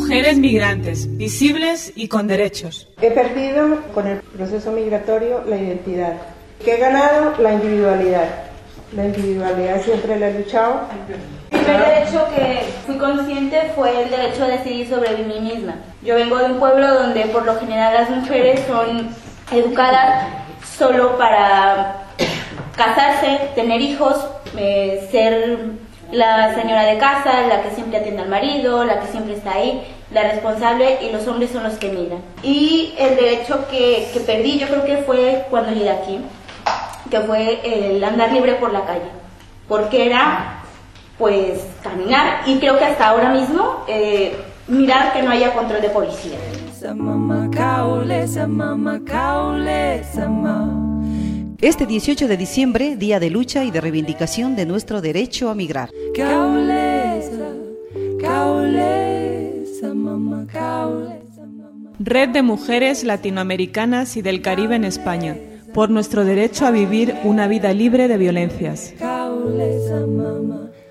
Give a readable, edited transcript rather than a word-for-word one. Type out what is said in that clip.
Mujeres migrantes, visibles y con derechos. He perdido con el proceso migratorio la identidad. Que he ganado la individualidad. La individualidad siempre la he luchado. El primer derecho que fui consciente fue el derecho a decidir sobre mí misma. Yo vengo de un pueblo donde por lo general las mujeres son educadas solo para casarse, tener hijos, ser la señora de casa, la que siempre atiende al marido, la que siempre está ahí, la responsable, y los hombres son los que miran. Y el derecho que perdí, yo creo que fue cuando llegué aquí, que fue el andar libre por la calle, porque era pues caminar, y creo que hasta ahora mismo mirar que no haya control de policía. Este 18 de diciembre, día de lucha y de reivindicación de nuestro derecho a migrar. Red de Mujeres Latinoamericanas y del Caribe en España, por nuestro derecho a vivir una vida libre de violencias.